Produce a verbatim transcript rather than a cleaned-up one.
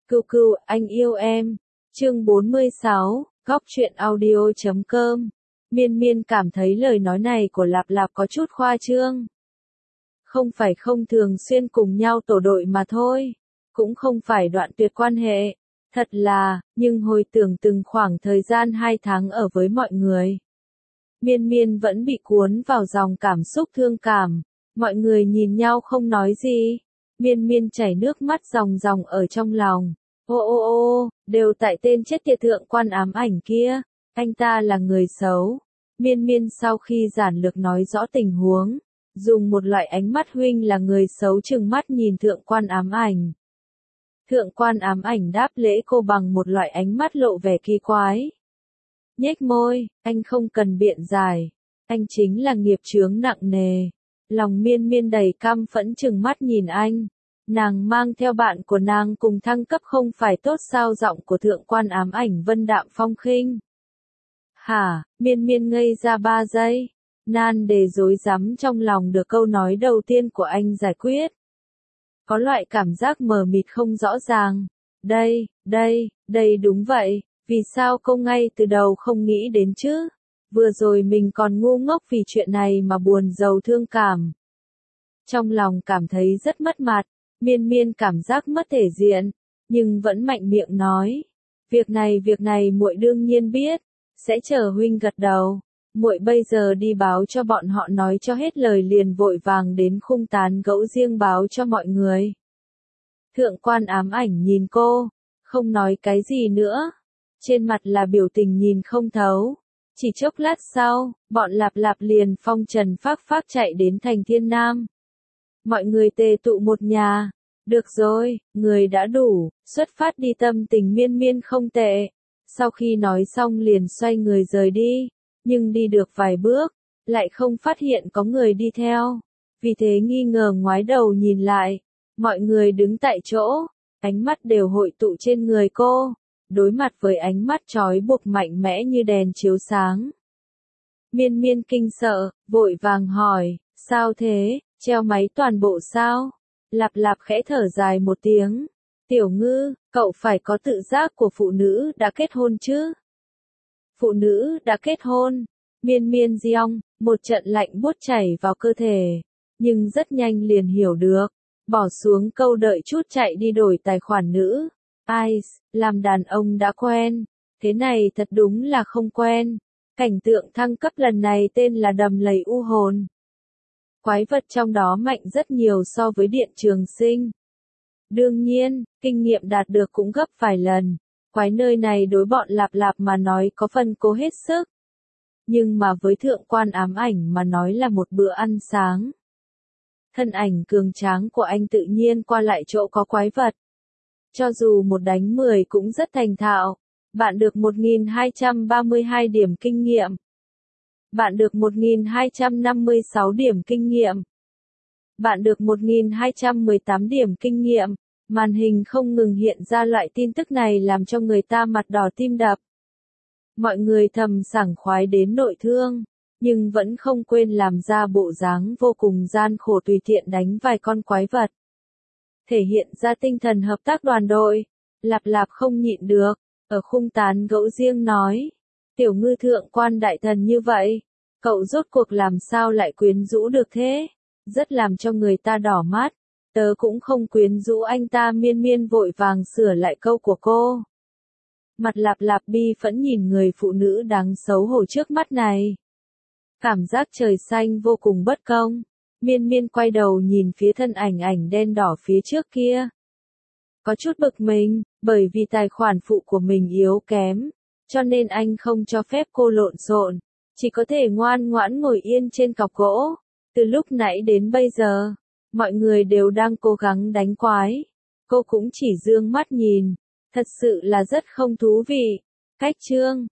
Cừu cừu, anh yêu em. Chương bốn mươi sáu, góc truyện audio chấm com. Miên Miên cảm thấy lời nói này của Lạp Lạp có chút khoa trương. Không phải không thường xuyên cùng nhau tổ đội mà thôi, cũng không phải đoạn tuyệt quan hệ. Thật là, nhưng hồi tưởng từng khoảng thời gian hai tháng ở với mọi người. Miên Miên vẫn bị cuốn vào dòng cảm xúc thương cảm, mọi người nhìn nhau không nói gì. Miên Miên chảy nước mắt ròng ròng ở trong lòng. Ô ô ô, đều tại tên chết tiệt thượng quan ám ảnh kia, anh ta là người xấu. Miên Miên sau khi giản lược nói rõ tình huống, dùng một loại ánh mắt huynh là người xấu trừng mắt nhìn thượng quan ám ảnh. Thượng quan ám ảnh đáp lễ cô bằng một loại ánh mắt lộ vẻ kỳ quái. Nhếch môi, anh không cần biện giải, anh chính là nghiệp chướng nặng nề. Lòng Miên Miên đầy căm phẫn trừng mắt nhìn anh. Nàng mang theo bạn của nàng cùng thăng cấp không phải tốt sao? Giọng của thượng quan ám ảnh vân đạm phong khinh. Hả, Miên Miên ngây ra ba giây. Nan đề rối rắm trong lòng được câu nói đầu tiên của anh giải quyết. Có loại cảm giác mờ mịt không rõ ràng. Đây, đây, đây đúng vậy, vì sao cô ngay từ đầu không nghĩ đến chứ? Vừa rồi mình còn ngu ngốc vì chuyện này mà buồn rầu thương cảm. Trong lòng cảm thấy rất mất mặt. Miên Miên cảm giác mất thể diện, nhưng vẫn mạnh miệng nói, việc này việc này muội đương nhiên biết, sẽ chờ huynh gật đầu. Muội bây giờ đi báo cho bọn họ, nói cho hết lời liền vội vàng đến khung tán gẫu riêng báo cho mọi người. Thượng quan ám ảnh nhìn cô, không nói cái gì nữa, trên mặt là biểu tình nhìn không thấu. Chỉ chốc lát sau, bọn Lạp Lạp liền phong trần phác phác chạy đến thành Thiên Nam. Mọi người tề tụ một nhà. Được rồi, người đã đủ, xuất phát đi. Tâm tình Miên Miên không tệ. Sau khi nói xong liền xoay người rời đi, nhưng đi được vài bước, lại không phát hiện có người đi theo. Vì thế nghi ngờ ngoái đầu nhìn lại, mọi người đứng tại chỗ, ánh mắt đều hội tụ trên người cô, đối mặt với ánh mắt trói buộc mạnh mẽ như đèn chiếu sáng. Miên Miên kinh sợ, vội vàng hỏi, sao thế, treo máy toàn bộ sao? Lạp Lạp khẽ thở dài một tiếng. Tiểu Ngư, cậu phải có tự giác của phụ nữ đã kết hôn chứ? Phụ nữ đã kết hôn. Miên Miên giong, một trận lạnh buốt chảy vào cơ thể. Nhưng rất nhanh liền hiểu được. Bỏ xuống câu đợi chút chạy đi đổi tài khoản nữ. Ice, làm đàn ông đã quen. Thế này thật đúng là không quen. Cảnh tượng thăng cấp lần này tên là đầm lầy u hồn. Quái vật trong đó mạnh rất nhiều so với Điện Trường Sinh. Đương nhiên, kinh nghiệm đạt được cũng gấp vài lần. Quái nơi này đối bọn Lạp Lạp mà nói có phần cố hết sức. Nhưng mà với thượng quan ám ảnh mà nói là một bữa ăn sáng. Thân ảnh cường tráng của anh tự nhiên qua lại chỗ có quái vật. Cho dù một đánh mười cũng rất thành thạo. Bạn được một nghìn hai trăm ba mươi hai điểm kinh nghiệm. Bạn được một nghìn hai trăm năm mươi sáu điểm kinh nghiệm. Bạn được một nghìn hai trăm mười tám điểm kinh nghiệm. Màn hình không ngừng hiện ra loại tin tức này làm cho người ta mặt đỏ tim đập. Mọi người thầm sảng khoái đến nội thương, nhưng vẫn không quên làm ra bộ dáng vô cùng gian khổ tùy tiện đánh vài con quái vật. Thể hiện ra tinh thần hợp tác đoàn đội. Lạp Lạp không nhịn được, ở khung tán gẫu riêng nói. Tiểu Ngư thượng quan đại thần như vậy, cậu rốt cuộc làm sao lại quyến rũ được thế? Rất làm cho người ta đỏ mắt. Tớ cũng không quyến rũ anh ta. Miên Miên vội vàng sửa lại câu của cô. Mặt Lạp Lạp bi phẫn nhìn người phụ nữ đáng xấu hổ trước mắt này. Cảm giác trời xanh vô cùng bất công. Miên Miên quay đầu nhìn phía thân ảnh ảnh đen đỏ phía trước kia. Có chút bực mình, bởi vì tài khoản phụ của mình yếu kém, cho nên anh không cho phép cô lộn xộn, chỉ có thể ngoan ngoãn ngồi yên trên cọc gỗ. Từ lúc nãy đến bây giờ, mọi người đều đang cố gắng đánh quái. Cô cũng chỉ dương mắt nhìn, thật sự là rất không thú vị. Cách chương